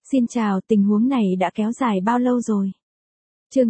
Xin chào, tình huống này đã kéo dài bao lâu rồi? Chương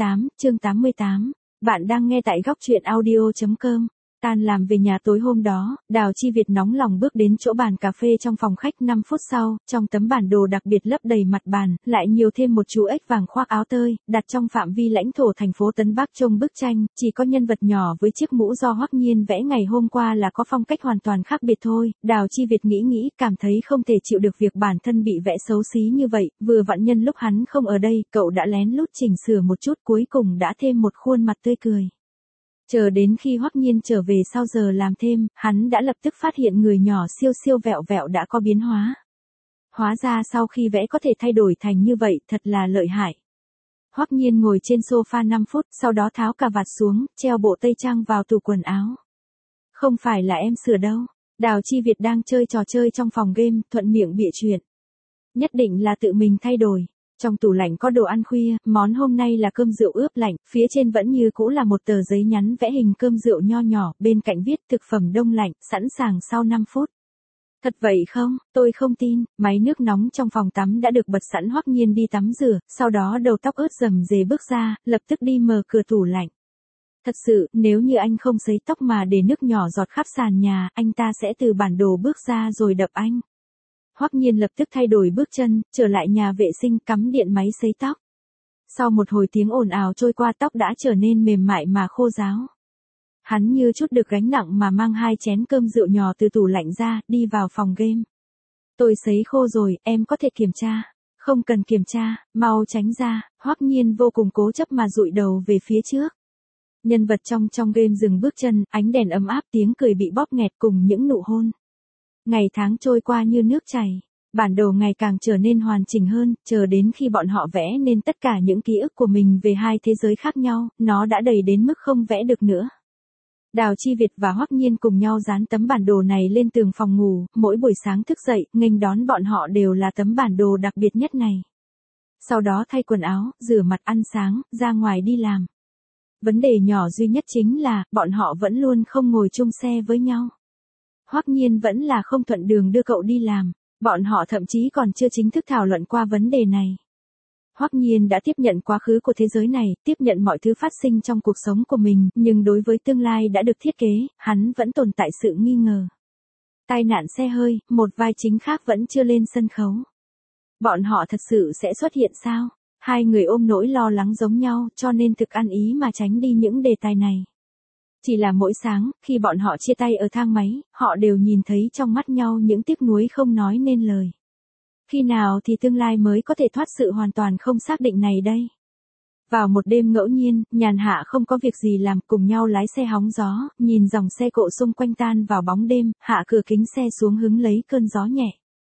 88. Bạn đang nghe tại góc truyện audio.com. Tan làm về nhà tối hôm đó, Đào Chi Việt nóng lòng bước đến chỗ bàn cà phê trong phòng khách 5 phút sau, trong tấm bản đồ đặc biệt lấp đầy mặt bàn, lại nhiều thêm một chú ếch vàng khoác áo tơi, đặt trong phạm vi lãnh thổ thành phố Tân Bắc trông bức tranh, chỉ có nhân vật nhỏ với chiếc mũ do Hoắc Nhiên vẽ ngày hôm qua là có phong cách hoàn toàn khác biệt thôi. Đào Chi Việt nghĩ, cảm thấy không thể chịu được việc bản thân bị vẽ xấu xí như vậy, vừa vặn nhân lúc hắn không ở đây, cậu đã lén lút chỉnh sửa một chút cuối cùng đã thêm một khuôn mặt tươi cười. Chờ đến khi Hoắc Nhiên trở về sau giờ làm thêm, hắn đã lập tức phát hiện người nhỏ siêu vẹo vẹo đã có biến hóa. Hóa ra sau khi vẽ có thể thay đổi thành như vậy thật là lợi hại. Hoắc Nhiên ngồi trên sofa 5 phút, sau đó tháo cà vạt xuống, treo bộ tây trang vào tủ quần áo. Không phải là em sửa đâu. Đào Chi Việt đang chơi trò chơi trong phòng game, thuận miệng bịa chuyện. Nhất định là tự mình thay đổi. Trong tủ lạnh có đồ ăn khuya, món hôm nay là cơm rượu ướp lạnh, phía trên vẫn như cũ là một tờ giấy nhắn vẽ hình cơm rượu nho nhỏ, bên cạnh viết thực phẩm đông lạnh, sẵn sàng sau 5 phút. Thật vậy không? Tôi không tin. Máy nước nóng trong phòng tắm đã được bật sẵn. Hoắc Nhiên đi tắm rửa, sau đó đầu tóc ướt rầm rề bước ra, lập tức đi mở cửa tủ lạnh. Thật sự, nếu như anh không sấy tóc mà để nước nhỏ giọt khắp sàn nhà, anh ta sẽ từ bản đồ bước ra rồi đập anh. Hoắc Nhiên lập tức thay đổi bước chân, trở lại nhà vệ sinh cắm điện máy sấy tóc. Sau một hồi tiếng ồn ào trôi qua tóc đã trở nên mềm mại mà khô ráo. Hắn như chút được gánh nặng mà mang 2 chén cơm rượu nhỏ từ tủ lạnh ra, đi vào phòng game. Tôi sấy khô rồi, em có thể kiểm tra. Không cần kiểm tra, mau tránh ra. Hoắc Nhiên vô cùng cố chấp mà dụi đầu về phía trước. Nhân vật trong game dừng bước chân, ánh đèn ấm áp, tiếng cười bị bóp nghẹt cùng những nụ hôn. Ngày tháng trôi qua như nước chảy, bản đồ ngày càng trở nên hoàn chỉnh hơn, chờ đến khi bọn họ vẽ nên tất cả những ký ức của mình về 2 thế giới khác nhau, nó đã đầy đến mức không vẽ được nữa. Đào Chi Việt và Hoắc Nhiên cùng nhau dán tấm bản đồ này lên tường phòng ngủ, mỗi buổi sáng thức dậy, nghênh đón bọn họ đều là tấm bản đồ đặc biệt nhất này. Sau đó thay quần áo, rửa mặt ăn sáng, ra ngoài đi làm. Vấn đề nhỏ duy nhất chính là, bọn họ vẫn luôn không ngồi chung xe với nhau. Hoắc Nhiên vẫn là không thuận đường đưa cậu đi làm, bọn họ thậm chí còn chưa chính thức thảo luận qua vấn đề này. Hoắc Nhiên đã tiếp nhận quá khứ của thế giới này, tiếp nhận mọi thứ phát sinh trong cuộc sống của mình, nhưng đối với tương lai đã được thiết kế, hắn vẫn tồn tại sự nghi ngờ. Tai nạn xe hơi, một vai chính khác vẫn chưa lên sân khấu. Bọn họ thật sự sẽ xuất hiện sao? Hai người ôm nỗi lo lắng giống nhau, cho nên thực ăn ý mà tránh đi những đề tài này. Chỉ là mỗi sáng, khi bọn họ chia tay ở thang máy, họ đều nhìn thấy trong mắt nhau những tiếc nuối không nói nên lời. Khi nào thì tương lai mới có thể thoát sự hoàn toàn không xác định này đây? Vào một đêm ngẫu nhiên, nhàn hạ không có việc gì làm, cùng nhau lái xe hóng gió, nhìn dòng xe cộ xung quanh tan vào bóng đêm, hạ cửa kính xe xuống hứng lấy cơn gió nhẹ.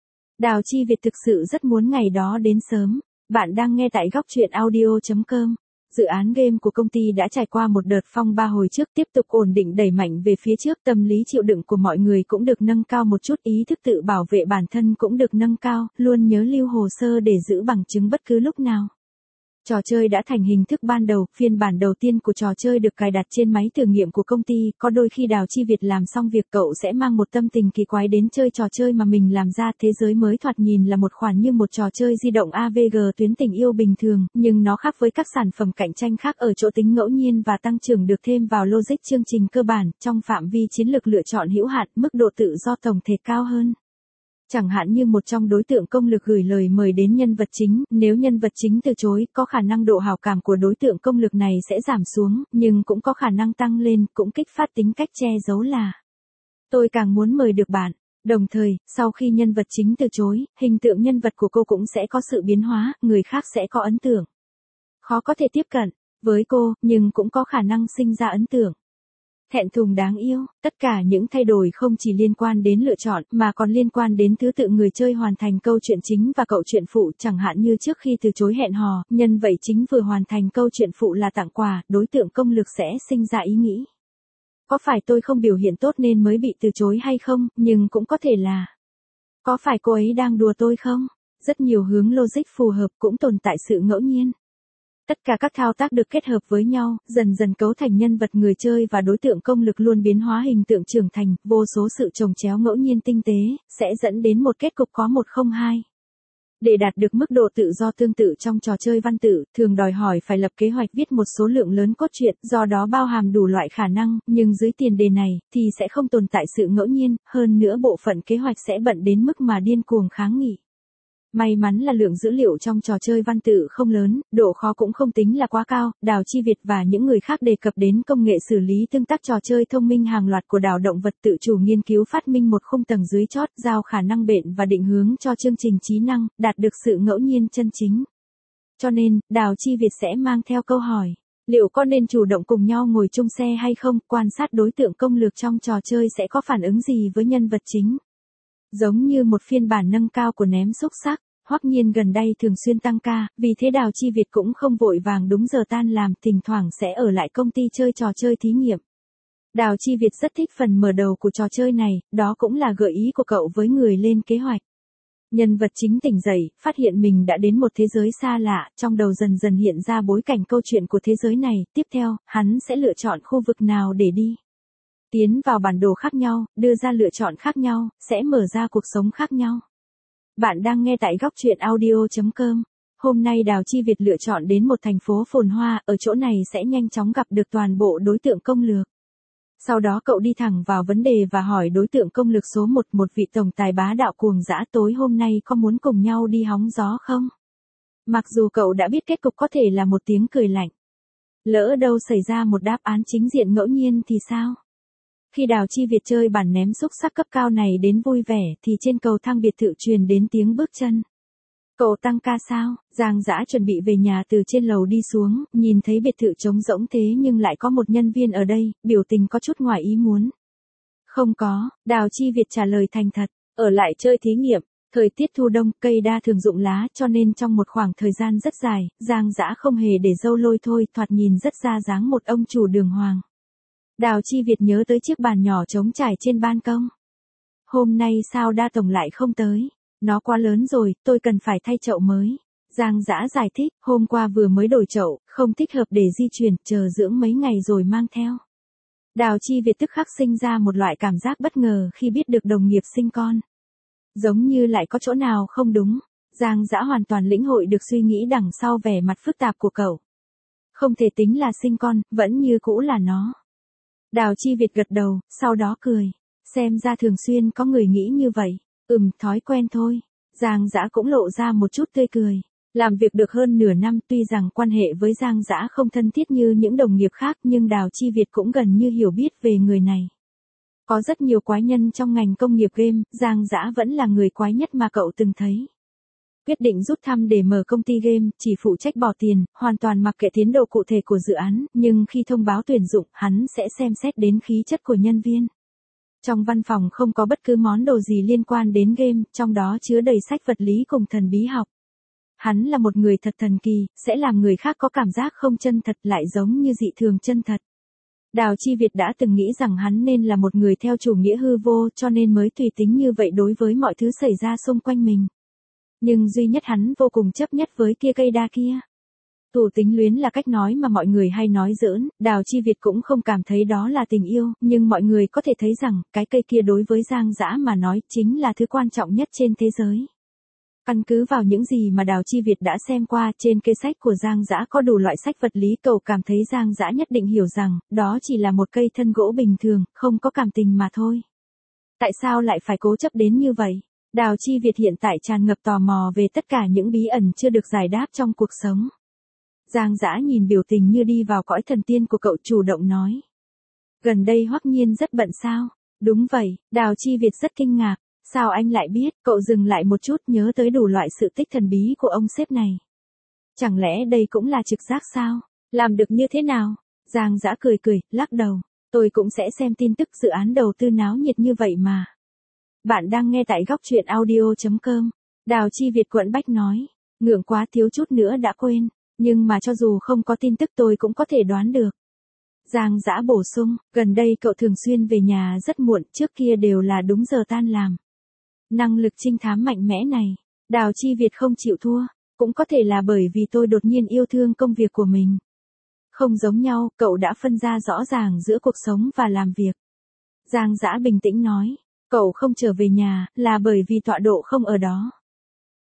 Đào Chi Việt thực sự rất muốn ngày đó đến sớm. Bạn đang nghe tại góc truyện audio.com. Dự án game của công ty đã trải qua một đợt phong ba hồi trước, tiếp tục ổn định đẩy mạnh về phía trước, tâm lý chịu đựng của mọi người cũng được nâng cao một chút, ý thức tự bảo vệ bản thân cũng được nâng cao, luôn nhớ lưu hồ sơ để giữ bằng chứng bất cứ lúc nào. Trò chơi đã thành hình thức ban đầu, phiên bản đầu tiên của trò chơi được cài đặt trên máy thử nghiệm của công ty, có đôi khi Đào Chi Việt làm xong việc cậu sẽ mang một tâm tình kỳ quái đến chơi trò chơi mà mình làm ra, thế giới mới thoạt nhìn là một khoản như một trò chơi di động AVG tuyến tình yêu bình thường, nhưng nó khác với các sản phẩm cạnh tranh khác ở chỗ tính ngẫu nhiên và tăng trưởng được thêm vào logic chương trình cơ bản, trong phạm vi chiến lược lựa chọn hữu hạn, mức độ tự do tổng thể cao hơn. Chẳng hạn như một trong đối tượng công lực gửi lời mời đến nhân vật chính, nếu nhân vật chính từ chối, có khả năng độ hảo cảm của đối tượng công lực này sẽ giảm xuống, nhưng cũng có khả năng tăng lên, cũng kích phát tính cách che giấu là tôi càng muốn mời được bạn. Đồng thời, sau khi nhân vật chính từ chối, hình tượng nhân vật của cô cũng sẽ có sự biến hóa, người khác sẽ có ấn tượng khó có thể tiếp cận với cô, nhưng cũng có khả năng sinh ra ấn tượng thẹn thùng đáng yêu. Tất cả những thay đổi không chỉ liên quan đến lựa chọn, mà còn liên quan đến thứ tự người chơi hoàn thành câu chuyện chính và cậu chuyện phụ, chẳng hạn như trước khi từ chối hẹn hò, nhân vật chính vừa hoàn thành câu chuyện phụ là tặng quà, đối tượng công lực sẽ sinh ra ý nghĩ. Có phải tôi không biểu hiện tốt nên mới bị từ chối hay không, nhưng cũng có thể là có phải cô ấy đang đùa tôi không? Rất nhiều hướng logic phù hợp, cũng tồn tại sự ngẫu nhiên. Tất cả các thao tác được kết hợp với nhau, dần dần cấu thành nhân vật người chơi và đối tượng công lực luôn biến hóa hình tượng trưởng thành, vô số sự chồng chéo ngẫu nhiên tinh tế, sẽ dẫn đến một kết cục có 1 không 2. Để đạt được mức độ tự do tương tự trong trò chơi văn tự, thường đòi hỏi phải lập kế hoạch viết một số lượng lớn cốt truyện, do đó bao hàm đủ loại khả năng, nhưng dưới tiền đề này, thì sẽ không tồn tại sự ngẫu nhiên, hơn nữa bộ phận kế hoạch sẽ bận đến mức mà điên cuồng kháng nghị. May mắn là lượng dữ liệu trong trò chơi văn tự không lớn, độ khó cũng không tính là quá cao. Đào Chi Việt và những người khác đề cập đến công nghệ xử lý tương tác trò chơi thông minh hàng loạt của đảo động vật tự chủ nghiên cứu phát minh một khung tầng dưới chót giao khả năng bện và định hướng cho chương trình trí năng, đạt được sự ngẫu nhiên chân chính. Cho nên, Đào Chi Việt sẽ mang theo câu hỏi, liệu có nên chủ động cùng nhau ngồi chung xe hay không, quan sát đối tượng công lược trong trò chơi sẽ có phản ứng gì với nhân vật chính. Giống như một phiên bản nâng cao của ném xúc xắc, Hoắc Nhiên gần đây thường xuyên tăng ca, vì thế Đào Chi Việt cũng không vội vàng đúng giờ tan làm, thỉnh thoảng sẽ ở lại công ty chơi trò chơi thí nghiệm. Đào Chi Việt rất thích phần mở đầu của trò chơi này, đó cũng là gợi ý của cậu với người lên kế hoạch. Nhân vật chính tỉnh dậy, phát hiện mình đã đến một thế giới xa lạ, trong đầu dần dần hiện ra bối cảnh câu chuyện của thế giới này, tiếp theo, hắn sẽ lựa chọn khu vực nào để đi. Tiến vào bản đồ khác nhau, đưa ra lựa chọn khác nhau, sẽ mở ra cuộc sống khác nhau. Bạn đang nghe tại góc truyện audio.com. Hôm nay Đào Chi Việt lựa chọn đến một thành phố phồn hoa, ở chỗ này sẽ nhanh chóng gặp được toàn bộ đối tượng công lược. Sau đó cậu đi thẳng vào vấn đề và hỏi đối tượng công lược số 1, một vị tổng tài bá đạo cuồng dã, tối hôm nay có muốn cùng nhau đi hóng gió không? Mặc dù cậu đã biết kết cục có thể là một tiếng cười lạnh. Lỡ đâu xảy ra một đáp án chính diện ngẫu nhiên thì sao? Khi Đào Chi Việt chơi bản ném xúc xắc cấp cao này đến vui vẻ thì trên cầu thang biệt thự truyền đến tiếng bước chân. Cậu tăng ca sao? Giang Dã chuẩn bị về nhà từ trên lầu đi xuống, nhìn thấy biệt thự trống rỗng thế nhưng lại có một nhân viên ở đây, biểu tình có chút ngoài ý muốn. Không có, Đào Chi Việt trả lời thành thật, ở lại chơi thí nghiệm. Thời tiết thu đông, cây đa thường rụng lá cho nên trong một khoảng thời gian rất dài, Giang Dã không hề để râu lôi thôi, thoạt nhìn rất ra dáng một ông chủ đường hoàng. Đào Chi Việt nhớ tới chiếc bàn nhỏ trống trải trên ban công. Hôm nay sao đa tổng lại không tới? Nó quá lớn rồi, tôi cần phải thay chậu mới. Giang Dã giải thích, hôm qua vừa mới đổi chậu, không thích hợp để di chuyển, chờ dưỡng mấy ngày rồi mang theo. Đào Chi Việt tức khắc sinh ra một loại cảm giác bất ngờ khi biết được đồng nghiệp sinh con. Giống như lại có chỗ nào không đúng. Giang Dã hoàn toàn lĩnh hội được suy nghĩ đằng sau vẻ mặt phức tạp của cậu. Không thể tính là sinh con, vẫn như cũ là nó. Đào Chi Việt gật đầu, sau đó cười. Xem ra thường xuyên có người nghĩ như vậy. Thói quen thôi. Giang Dã cũng lộ ra một chút tươi cười. Làm việc được hơn nửa năm, tuy rằng quan hệ với Giang Dã không thân thiết như những đồng nghiệp khác nhưng Đào Chi Việt cũng gần như hiểu biết về người này. Có rất nhiều quái nhân trong ngành công nghiệp game, Giang Dã vẫn là người quái nhất mà cậu từng thấy. Quyết định rút thăm để mở công ty game, chỉ phụ trách bỏ tiền, hoàn toàn mặc kệ tiến độ cụ thể của dự án, nhưng khi thông báo tuyển dụng, hắn sẽ xem xét đến khí chất của nhân viên. Trong văn phòng không có bất cứ món đồ gì liên quan đến game, trong đó chứa đầy sách vật lý cùng thần bí học. Hắn là một người thật thần kỳ, sẽ làm người khác có cảm giác không chân thật lại giống như dị thường chân thật. Đào Chi Việt đã từng nghĩ rằng hắn nên là một người theo chủ nghĩa hư vô cho nên mới tùy tính như vậy đối với mọi thứ xảy ra xung quanh mình. Nhưng duy nhất hắn vô cùng chấp nhất với kia cây đa kia. Tủ tính luyến là cách nói mà mọi người hay nói giỡn, Đào Chi Việt cũng không cảm thấy đó là tình yêu, nhưng mọi người có thể thấy rằng, cái cây kia đối với Giang Dã mà nói chính là thứ quan trọng nhất trên thế giới. Căn cứ vào những gì mà Đào Chi Việt đã xem qua trên kệ sách của Giang Dã có đủ loại sách vật lý, cậu cảm thấy Giang Dã nhất định hiểu rằng, đó chỉ là một cây thân gỗ bình thường, không có cảm tình mà thôi. Tại sao lại phải cố chấp đến như vậy? Đào Chi Việt hiện tại tràn ngập tò mò về tất cả những bí ẩn chưa được giải đáp trong cuộc sống. Giang Dã nhìn biểu tình như đi vào cõi thần tiên của cậu, chủ động nói. Gần đây Hoắc Nhiên rất bận sao? Đúng vậy, Đào Chi Việt rất kinh ngạc. Sao anh lại biết? Cậu dừng lại một chút, nhớ tới đủ loại sự tích thần bí của ông sếp này. Chẳng lẽ đây cũng là trực giác sao? Làm được như thế nào? Giang Dã cười cười, lắc đầu. Tôi cũng sẽ xem tin tức dự án đầu tư náo nhiệt như vậy mà. Bạn đang nghe tại góc truyện audio.com. Đào Chi Việt quẫn bách nói. Ngượng quá, thiếu chút nữa đã quên. Nhưng mà cho dù không có tin tức tôi cũng có thể đoán được. Giang Dã bổ sung, gần đây cậu thường xuyên về nhà rất muộn, trước kia đều là đúng giờ tan làm. Năng lực trinh thám mạnh mẽ này, Đào Chi Việt không chịu thua, cũng có thể là bởi vì tôi đột nhiên yêu thương công việc của mình. Không giống nhau, cậu đã phân ra rõ ràng giữa cuộc sống và làm việc. Giang Dã bình tĩnh nói, cậu không trở về nhà, là bởi vì tọa độ không ở đó.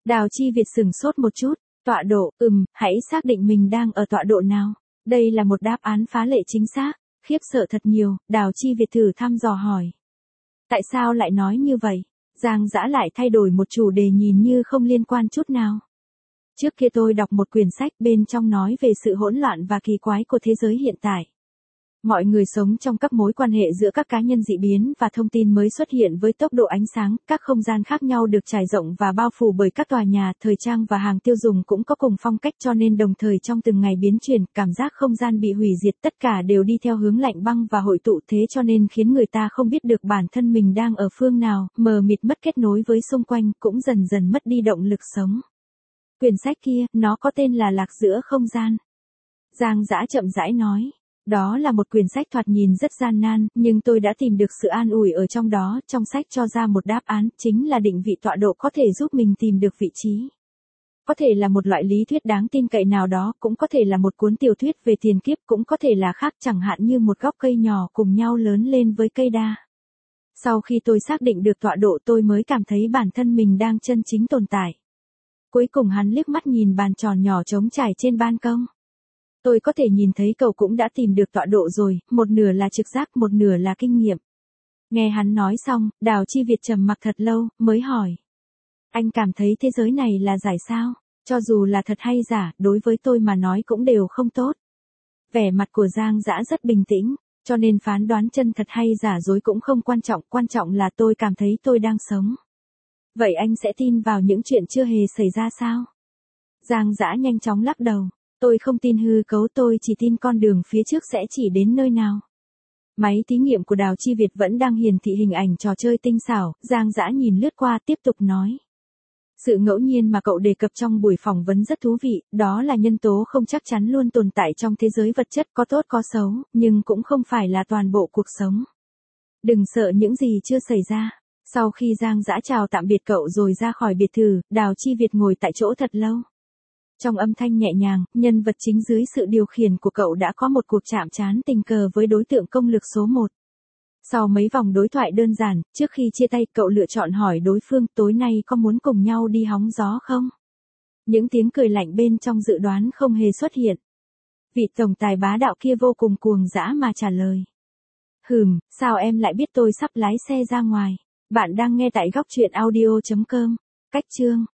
Đào Chi Việt sửng sốt một chút, tọa độ, hãy xác định mình đang ở tọa độ nào. Đây là một đáp án phá lệ chính xác, khiếp sợ thật nhiều, Đào Chi Việt thử thăm dò hỏi. Tại sao lại nói như vậy? Giang Dã lại thay đổi một chủ đề nhìn như không liên quan chút nào. Trước kia tôi đọc một quyển sách bên trong nói về sự hỗn loạn và kỳ quái của thế giới hiện tại. Mọi người sống trong các mối quan hệ giữa các cá nhân dị biến và thông tin mới xuất hiện với tốc độ ánh sáng, các không gian khác nhau được trải rộng và bao phủ bởi các tòa nhà, thời trang và hàng tiêu dùng cũng có cùng phong cách cho nên đồng thời trong từng ngày biến chuyển, cảm giác không gian bị hủy diệt tất cả đều đi theo hướng lạnh băng và hội tụ thế cho nên khiến người ta không biết được bản thân mình đang ở phương nào, mờ mịt mất kết nối với xung quanh, cũng dần dần mất đi động lực sống. Quyển sách kia, nó có tên là Lạc giữa không gian. Giang Dã chậm rãi nói. Đó là một quyển sách thoạt nhìn rất gian nan, nhưng tôi đã tìm được sự an ủi ở trong đó, trong sách cho ra một đáp án, chính là định vị tọa độ có thể giúp mình tìm được vị trí. Có thể là một loại lý thuyết đáng tin cậy nào đó, cũng có thể là một cuốn tiểu thuyết về tiền kiếp, cũng có thể là khác chẳng hạn như một gốc cây nhỏ cùng nhau lớn lên với cây đa. Sau khi tôi xác định được tọa độ tôi mới cảm thấy bản thân mình đang chân chính tồn tại. Cuối cùng hắn liếc mắt nhìn bàn tròn nhỏ trống trải trên ban công. Tôi có thể nhìn thấy cậu cũng đã tìm được tọa độ rồi, một nửa là trực giác, một nửa là kinh nghiệm. Nghe hắn nói xong, Đào Chi Việt trầm mặc thật lâu, mới hỏi. Anh cảm thấy thế giới này là giải sao? Cho dù là thật hay giả, đối với tôi mà nói cũng đều không tốt. Vẻ mặt của Giang Dã rất bình tĩnh, cho nên phán đoán chân thật hay giả dối cũng không quan trọng là tôi cảm thấy tôi đang sống. Vậy anh sẽ tin vào những chuyện chưa hề xảy ra sao? Giang Dã nhanh chóng lắc đầu. Tôi không tin hư cấu, tôi chỉ tin con đường phía trước sẽ chỉ đến nơi nào. Máy thí nghiệm của Đào Chi Việt vẫn đang hiển thị hình ảnh trò chơi tinh xảo, Giang Dã nhìn lướt qua tiếp tục nói. Sự ngẫu nhiên mà cậu đề cập trong buổi phỏng vấn rất thú vị, đó là nhân tố không chắc chắn luôn tồn tại trong thế giới vật chất, có tốt có xấu, nhưng cũng không phải là toàn bộ cuộc sống. Đừng sợ những gì chưa xảy ra. Sau khi Giang Dã chào tạm biệt cậu rồi ra khỏi biệt thự, Đào Chi Việt ngồi tại chỗ thật lâu. Trong âm thanh nhẹ nhàng, nhân vật chính dưới sự điều khiển của cậu đã có một cuộc chạm trán tình cờ với đối tượng công lực số 1. Sau mấy vòng đối thoại đơn giản, trước khi chia tay cậu lựa chọn hỏi đối phương tối nay có muốn cùng nhau đi hóng gió không? Những tiếng cười lạnh bên trong dự đoán không hề xuất hiện. Vị tổng tài bá đạo kia vô cùng cuồng dã mà trả lời. Sao em lại biết tôi sắp lái xe ra ngoài? Bạn đang nghe tại góc truyện audio.com. Cách chương